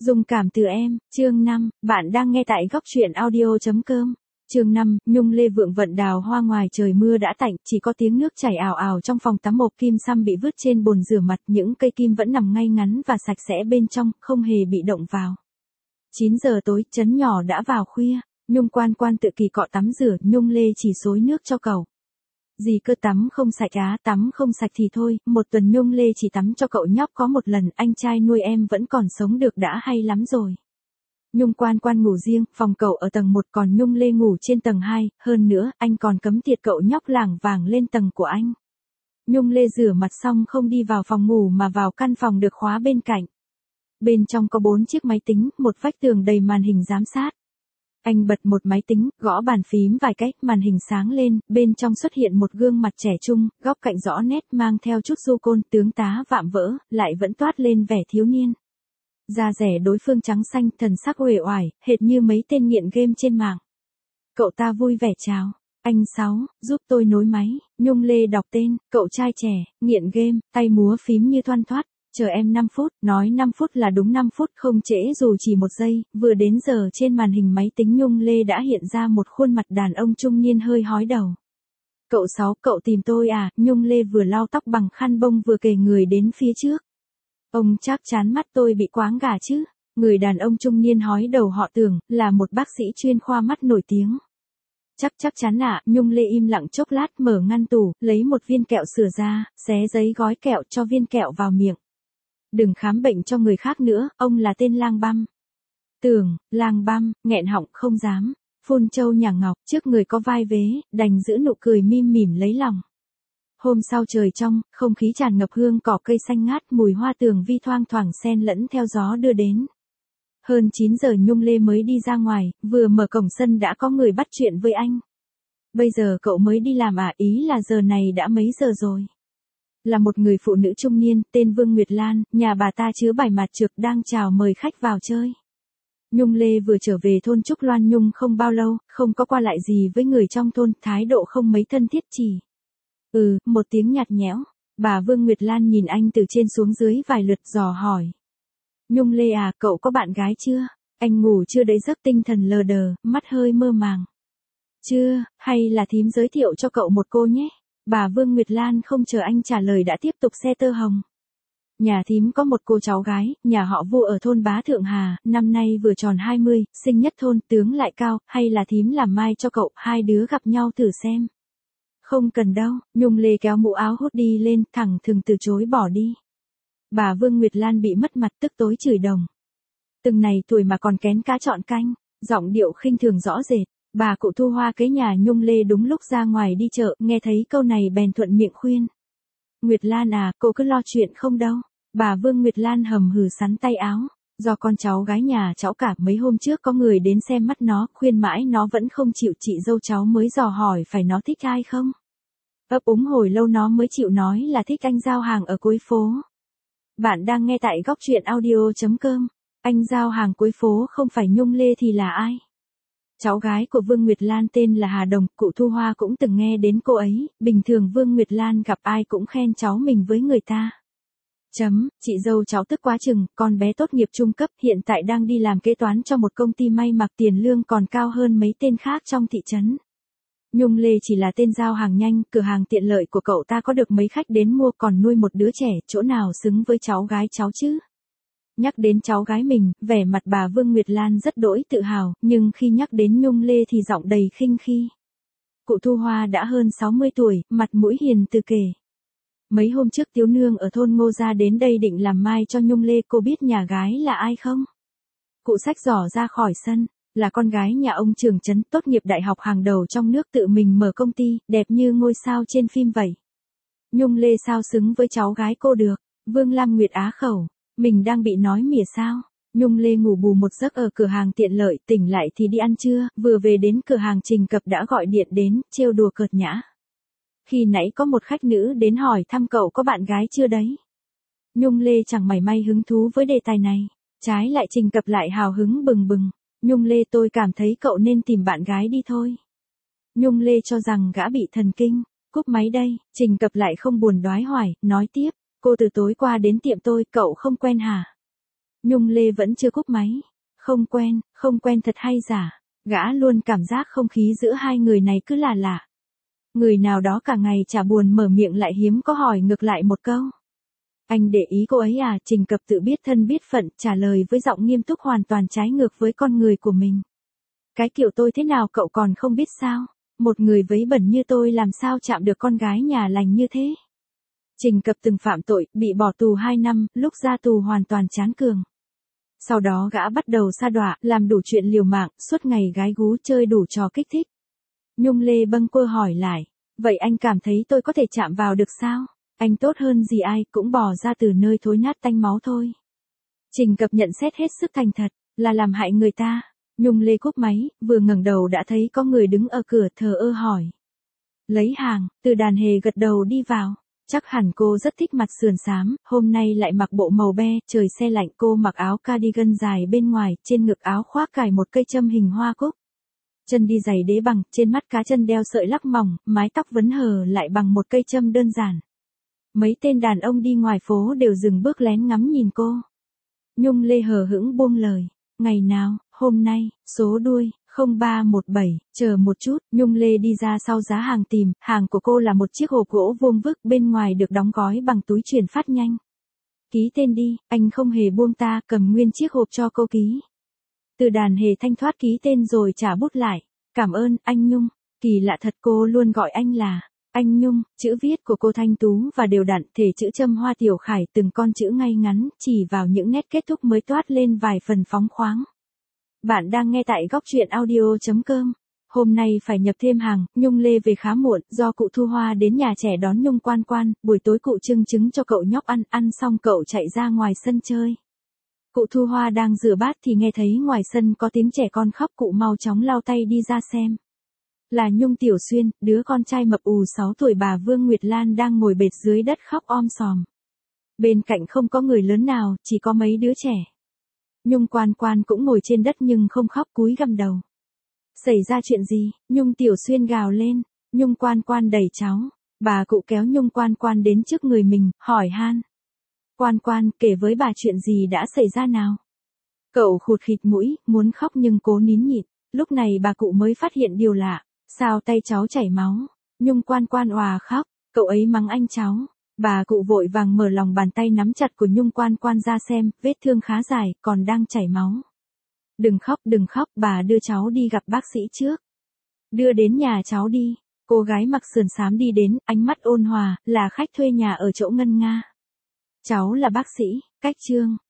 Dung cảm từ em, chương 5, bạn đang nghe tại góc truyện audio.com. Chương 5, Nhung Lê vượng vận đào hoa ngoài trời mưa đã tạnh, chỉ có tiếng nước chảy ào ào trong phòng tắm hộp kim xăm bị vứt trên bồn rửa mặt, những cây kim vẫn nằm ngay ngắn và sạch sẽ bên trong, không hề bị động vào. 9 giờ tối, trấn nhỏ đã vào khuya, Nhung Quan Quan tự kỳ cọ tắm rửa, Nhung Lê chỉ xối nước cho cậu. Gì cơ tắm không sạch á, tắm không sạch thì thôi, một tuần Nhung Lê chỉ tắm cho cậu nhóc có một lần, anh trai nuôi em vẫn còn sống được đã hay lắm rồi. Nhung Quan Quan ngủ riêng, phòng cậu ở tầng 1 còn Nhung Lê ngủ trên tầng 2, hơn nữa, anh còn cấm tiệt cậu nhóc lảng vảng lên tầng của anh. Nhung Lê rửa mặt xong không đi vào phòng ngủ mà vào căn phòng được khóa bên cạnh. Bên trong có 4 chiếc máy tính, một vách tường đầy màn hình giám sát. Anh bật một máy tính, gõ bàn phím vài cách, màn hình sáng lên, bên trong xuất hiện một gương mặt trẻ trung, góc cạnh rõ nét mang theo chút du côn, tướng tá vạm vỡ, lại vẫn toát lên vẻ thiếu niên. Da rẻ đối phương trắng xanh, thần sắc uể oải, hệt như mấy tên nghiện game trên mạng. Cậu ta vui vẻ chào. Anh Sáu, giúp tôi nối máy. Nhung Lê đọc tên, cậu trai trẻ, nghiện game, tay múa phím như thoăn thoắt. Chờ em 5 phút, nói 5 phút là đúng 5 phút, không trễ dù chỉ 1 giây, vừa đến giờ trên màn hình máy tính Nhung Lê đã hiện ra một khuôn mặt đàn ông trung niên hơi hói đầu. Cậu Sáu, cậu tìm tôi à? Nhung Lê vừa lau tóc bằng khăn bông vừa kề người đến phía trước. Ông chắc chắn mắt tôi bị quáng gà chứ? Người đàn ông trung niên hói đầu họ Tưởng, là một bác sĩ chuyên khoa mắt nổi tiếng. Chắc chắn ạ, Nhung Lê im lặng chốc lát mở ngăn tủ, lấy một viên kẹo sửa ra, xé giấy gói kẹo cho viên kẹo vào miệng. Đừng khám bệnh cho người khác nữa, ông là tên lang băm. Tưởng, lang băm, nghẹn họng không dám. Phun châu nhà ngọc, trước người có vai vế, đành giữ nụ cười mỉm lấy lòng. Hôm sau trời trong, không khí tràn ngập hương cỏ cây xanh ngát, mùi hoa tường vi thoang thoảng xen lẫn theo gió đưa đến. Hơn 9 giờ Nhung Lê mới đi ra ngoài, vừa mở cổng sân đã có người bắt chuyện với anh. Bây giờ cậu mới đi làm à? Ý là giờ này đã mấy giờ rồi? Là một người phụ nữ trung niên, tên Vương Nguyệt Lan, nhà bà ta chứa bài mặt trược đang chào mời khách vào chơi. Nhung Lê vừa trở về thôn Trúc Loan Nhung không bao lâu, không có qua lại gì với người trong thôn, thái độ không mấy thân thiết chỉ. Một tiếng nhạt nhẽo. Bà Vương Nguyệt Lan nhìn anh từ trên xuống dưới vài lượt dò hỏi. Nhung Lê à, cậu có bạn gái chưa? Anh ngủ chưa đấy, giấc tinh thần lờ đờ, mắt hơi mơ màng. Chưa, hay là thím giới thiệu cho cậu một cô nhé? Bà Vương Nguyệt Lan không chờ anh trả lời đã tiếp tục xe tơ hồng. Nhà thím có một cô cháu gái, nhà họ Vu ở thôn Bá Thượng Hà, năm nay vừa tròn 20, xinh nhất thôn, tướng lại cao, hay là thím làm mai cho cậu, hai đứa gặp nhau thử xem. Không cần đâu, Nhung Lê kéo mũ áo hốt đi lên, thẳng thừng từ chối bỏ đi. Bà Vương Nguyệt Lan bị mất mặt tức tối chửi đồng. Từng này tuổi mà còn kén cá chọn canh, giọng điệu khinh thường rõ rệt. Bà cụ Thu Hoa kế nhà Nhung Lê đúng lúc ra ngoài đi chợ, nghe thấy câu này bèn thuận miệng khuyên. Nguyệt Lan à, cô cứ lo chuyện không đâu. Bà Vương Nguyệt Lan hầm hừ sắn tay áo. Do con cháu gái nhà cháu cả, mấy hôm trước có người đến xem mắt nó, khuyên mãi nó vẫn không chịu, chị dâu cháu mới dò hỏi phải nó thích ai không. Ấp úng hồi lâu nó mới chịu nói là thích anh giao hàng ở cuối phố. Bạn đang nghe tại góc truyện audio.com. Anh giao hàng cuối phố không phải Nhung Lê thì là ai? Cháu gái của Vương Nguyệt Lan tên là Hà Đồng, cụ Thu Hoa cũng từng nghe đến cô ấy, bình thường Vương Nguyệt Lan gặp ai cũng khen cháu mình với người ta. Chị dâu cháu tức quá chừng, con bé tốt nghiệp trung cấp, hiện tại đang đi làm kế toán cho một công ty may mặc, tiền lương còn cao hơn mấy tên khác trong thị trấn. Nhung Lê chỉ là tên giao hàng nhanh, cửa hàng tiện lợi của cậu ta có được mấy khách đến mua, còn nuôi một đứa trẻ, chỗ nào xứng với cháu gái cháu chứ? Nhắc đến cháu gái mình, vẻ mặt bà Vương Nguyệt Lan rất đỗi tự hào, nhưng khi nhắc đến Nhung Lê thì giọng đầy khinh khi. Cụ Thu Hoa đã hơn 60 tuổi, mặt mũi hiền từ kể. Mấy hôm trước Tiếu Nương ở thôn Ngô Gia đến đây định làm mai cho Nhung Lê, cô biết nhà gái là ai không? Cụ xách giỏ ra khỏi sân, là con gái nhà ông trưởng trấn, tốt nghiệp đại học hàng đầu trong nước, tự mình mở công ty, đẹp như ngôi sao trên phim vậy. Nhung Lê sao xứng với cháu gái cô được? Vương Lam Nguyệt á khẩu. Mình đang bị nói mỉa sao? Nhung Lê ngủ bù một giấc ở cửa hàng tiện lợi, tỉnh lại thì đi ăn trưa, vừa về đến cửa hàng Trình Cập đã gọi điện đến, trêu đùa cợt nhã. Khi nãy có một khách nữ đến hỏi thăm cậu có bạn gái chưa đấy. Nhung Lê chẳng mảy may hứng thú với đề tài này, trái lại Trình Cập lại hào hứng bừng bừng. Nhung Lê, tôi cảm thấy cậu nên tìm bạn gái đi thôi. Nhung Lê cho rằng gã bị thần kinh, cúp máy đây, Trình Cập lại không buồn đoái hoài, nói tiếp. Cô từ tối qua đến tiệm tôi, cậu không quen hả? Nhung Lê vẫn chưa cúp máy. Không quen thật hay giả. Gã luôn cảm giác không khí giữa hai người này cứ là lạ. Người nào đó cả ngày chả buồn mở miệng lại hiếm có hỏi ngược lại một câu. Anh để ý cô ấy à? Trình Cập tự biết thân biết phận trả lời với giọng nghiêm túc hoàn toàn trái ngược với con người của mình. Cái kiểu tôi thế nào cậu còn không biết sao? Một người vấy bẩn như tôi làm sao chạm được con gái nhà lành như thế? Trình Cập từng phạm tội, bị bỏ tù 2 năm, lúc ra tù hoàn toàn chán cường. Sau đó gã bắt đầu sa đọa, làm đủ chuyện liều mạng, suốt ngày gái gú chơi đủ trò kích thích. Nhung Lê bâng quơ hỏi lại, vậy anh cảm thấy tôi có thể chạm vào được sao? Anh tốt hơn gì ai, cũng bỏ ra từ nơi thối nát tanh máu thôi. Trình Cập nhận xét hết sức thành thật, là làm hại người ta. Nhung Lê cúp máy, vừa ngẩng đầu đã thấy có người đứng ở cửa thờ ơ hỏi. Lấy hàng, Từ Đàn Hề gật đầu đi vào. Chắc hẳn cô rất thích mặt sườn xám, hôm nay lại mặc bộ màu be, trời se lạnh cô mặc áo cardigan dài bên ngoài, trên ngực áo khoác cài một cây châm hình hoa cúc. Chân đi giày đế bằng, trên mắt cá chân đeo sợi lắc mỏng, mái tóc vấn hờ lại bằng một cây châm đơn giản. Mấy tên đàn ông đi ngoài phố đều dừng bước lén ngắm nhìn cô. Nhung Lê hờ hững buông lời. Ngày nào, hôm nay, số đuôi, 0317, chờ một chút, Nhung Lê đi ra sau giá hàng tìm, hàng của cô là một chiếc hộp gỗ vuông vức bên ngoài được đóng gói bằng túi chuyển phát nhanh. Ký tên đi, anh không hề buông ta, cầm nguyên chiếc hộp cho cô ký. Từ Đàn Hề thanh thoát ký tên rồi trả bút lại. Cảm ơn, anh Nhung. Kỳ lạ thật cô luôn gọi anh là anh Nhung, chữ viết của cô thanh tú và đều đặn, thể chữ châm hoa tiểu khải từng con chữ ngay ngắn, chỉ vào những nét kết thúc mới toát lên vài phần phóng khoáng. Bạn đang nghe tại góc truyện audio.com. Hôm nay phải nhập thêm hàng, Nhung Lê về khá muộn, do cụ Thu Hoa đến nhà trẻ đón Nhung Quan Quan, buổi tối cụ trưng trứng cho cậu nhóc ăn xong cậu chạy ra ngoài sân chơi. Cụ Thu Hoa đang rửa bát thì nghe thấy ngoài sân có tiếng trẻ con khóc, cụ mau chóng lau tay đi ra xem. Là Nhung Tiểu Xuyên, đứa con trai mập ù 6 tuổi bà Vương Nguyệt Lan đang ngồi bệt dưới đất khóc om sòm. Bên cạnh không có người lớn nào, chỉ có mấy đứa trẻ. Nhung Quan Quan cũng ngồi trên đất nhưng không khóc, cúi gằm đầu. Xảy ra chuyện gì? Nhung Tiểu Xuyên gào lên. Nhung Quan Quan đẩy cháu. Bà cụ kéo Nhung Quan Quan đến trước người mình, hỏi han. Quan Quan, kể với bà chuyện gì đã xảy ra nào? Cậu khụt khịt mũi, muốn khóc nhưng cố nín nhịn. Lúc này bà cụ mới phát hiện điều lạ. Sao tay cháu chảy máu? Nhung Quan Quan òa khóc. Cậu ấy mắng anh cháu. Bà cụ vội vàng mở lòng bàn tay nắm chặt của Nhung Quan Quan ra xem, vết thương khá dài, còn đang chảy máu. Đừng khóc, bà đưa cháu đi gặp bác sĩ trước. Đưa đến nhà cháu đi. Cô gái mặc sườn xám đi đến, ánh mắt ôn hòa, là khách thuê nhà ở chỗ Ngân Nga. Cháu là bác sĩ, cách Trương,